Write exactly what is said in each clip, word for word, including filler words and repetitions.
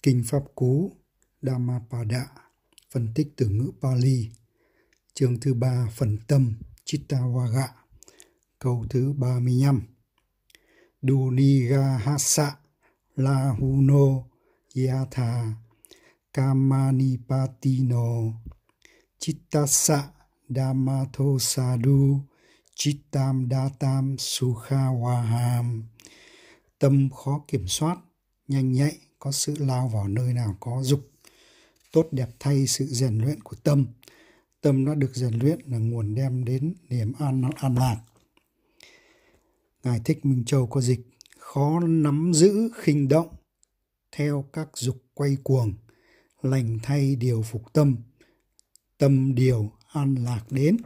Kinh Pháp Cú Dhammapada, phân tích từ ngữ Pali, chương thứ ba, phần tâm Chittavagga, câu thứ ba mươi lăm. Dunigahasa lahuno yatha kamanipatino chittassa dhammato sadhu chittam datam sukhawaham. Tâm khó kiểm soát, nhanh nhạy, có sự lao vào nơi nào có dục. Tốt đẹp thay sự rèn luyện của tâm. Tâm đã được rèn luyện là nguồn đem đến niềm an, an lạc. Ngài Thích Minh Châu có dịch: khó nắm giữ khinh động, theo các dục quay cuồng, lành thay điều phục tâm, tâm điều an lạc đến.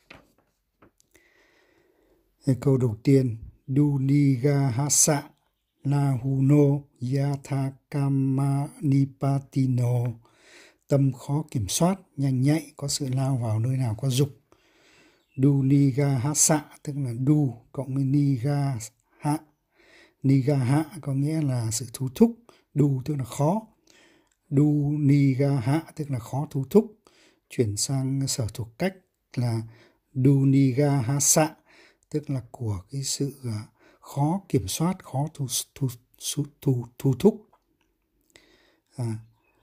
Câu đầu tiên, Dunigahasa lahuno yatha kamanipatino. Tâm khó kiểm soát, nhanh nhạy, có sự lao vào nơi nào có dục. Dunigahasa tức là du cộng với nigaha. Nigaha có nghĩa là sự thu thúc. Du tức là khó. Dunigaha tức là khó thu thúc. Chuyển sang sở thuộc cách là Dunigahasa tức là của cái sự khó kiểm soát, khó thu, thu, thu, thu, thu thúc. À.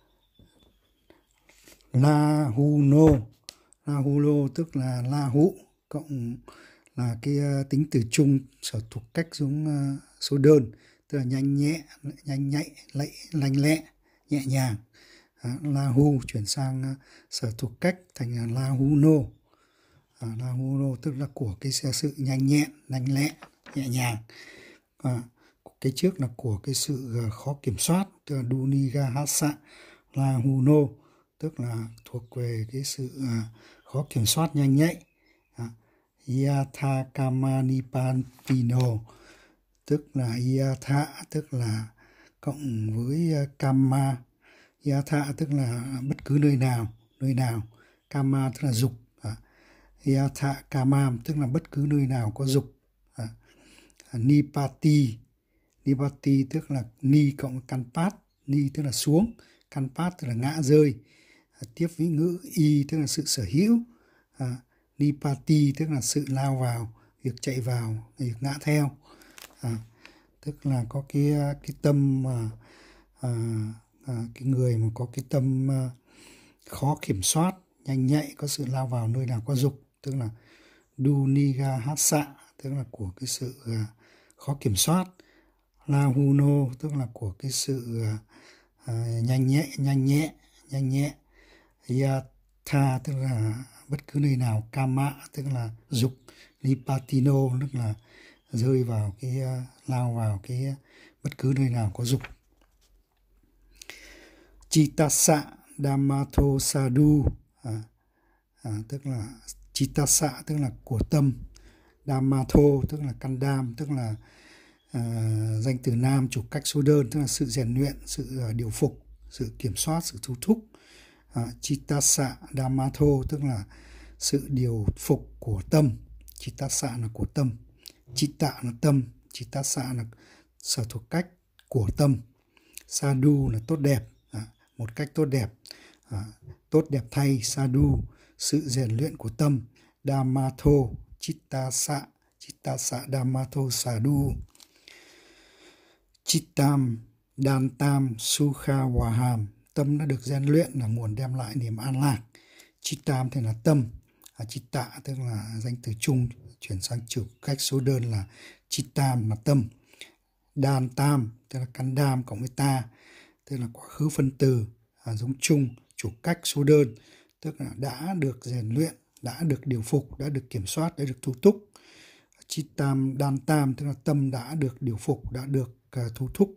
Lahuno, Lahuno tức là lahu cộng là cái uh, tính từ chung sở thuộc cách giống uh, số đơn, tức là nhanh nhẹ, nhanh nhạy, lạy, lanh lẹ, nhẹ nhàng. À, lahu chuyển sang uh, sở thuộc cách thành uh, lahuno. À, lahuno tức là của cái sự nhanh nhẹn, lanh lẹ, nhẹ nhàng. À, cái trước là của cái sự uh, khó kiểm soát, tức là Dunigahasa lahuno tức là thuộc về cái sự uh, khó kiểm soát, nhanh nhạy. À, yatha kamanipatino tức là yatha tức là cộng với uh, kama. Yatha tức là bất cứ nơi nào, nơi nào. Kama tức là dục. À, yatha kamam tức là bất cứ nơi nào có dục. À, nipati, nipati tức là ni cộng kanpat. Ni tức là xuống, kanpat tức là ngã rơi. À, tiếp với ngữ y tức là sự sở hữu. À, nipati tức là sự lao vào, việc chạy vào, việc ngã theo. À, tức là có cái cái tâm mà à, à, cái người mà có cái tâm à, khó kiểm soát, nhanh nhạy, có sự lao vào nơi nào có dục, tức là Dunigahasa tức là của cái sự à, khó kiểm soát. Lahuno tức là của cái sự à, à, nhanh nhẹ, nhanh nhẹ, nhanh nhẹ. Yatha tức là bất cứ nơi nào. Kama tức là dục. Nipatino tức là rơi vào cái uh, lao vào cái uh, bất cứ nơi nào có dục. Chittassa dhammato sadhu à, à, tức là chittassa tức là của tâm. Dhammato tức là căn đam, tức là à, danh từ nam chủ cách số đơn, tức là sự rèn luyện, sự uh, điều phục, sự kiểm soát, sự thu thúc. À, chittassa dhammato tức là sự điều phục của tâm. Chittassa là của tâm, chitta là tâm, chittassa là sở thuộc cách của tâm. Sadhu là tốt đẹp, à, một cách tốt đẹp, à, tốt đẹp thay. Sadhu sự rèn luyện của tâm. Dhammato chittassa, chittassa dhammato sadhu. Chittam dantam sukhawaham, tâm đã được rèn luyện là nguồn đem lại niềm an lạc. Chittam thì là tâm. À, chitta tức là danh từ chung chuyển sang chủ cách số đơn là chittam là tâm. Dantam tức là căn đam cộng với ta, tức là quá khứ phân từ, à, giống chung chủ cách số đơn, tức là đã được rèn luyện, đã được điều phục, đã được kiểm soát, đã được thu thúc. Chittam dantam tức là tâm đã được điều phục, đã được uh, thu thúc.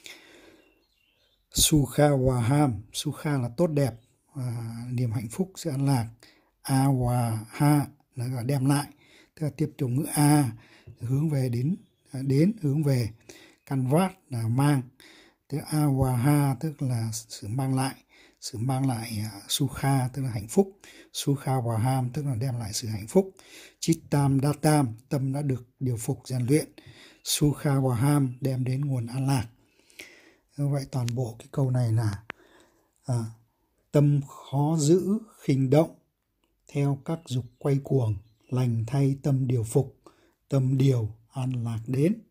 Sukhawaham, sukha là tốt đẹp, à, niềm hạnh phúc, sự an lạc. Awaha là đem lại, tức là tiếp tục ngữ a hướng về đến, đến hướng về. Kanvat là mang, tức awaha tức là sự mang lại, sự mang lại uh, sukha tức là hạnh phúc. Sukhawaham tức là đem lại sự hạnh phúc. Chittam datam tâm đã được điều phục rèn luyện. Sukhawaham đem đến nguồn an lạc. Như vậy toàn bộ cái câu này là à, tâm khó giữ khinh động, theo các dục quay cuồng, lành thay tâm điều phục, tâm điều an lạc đến.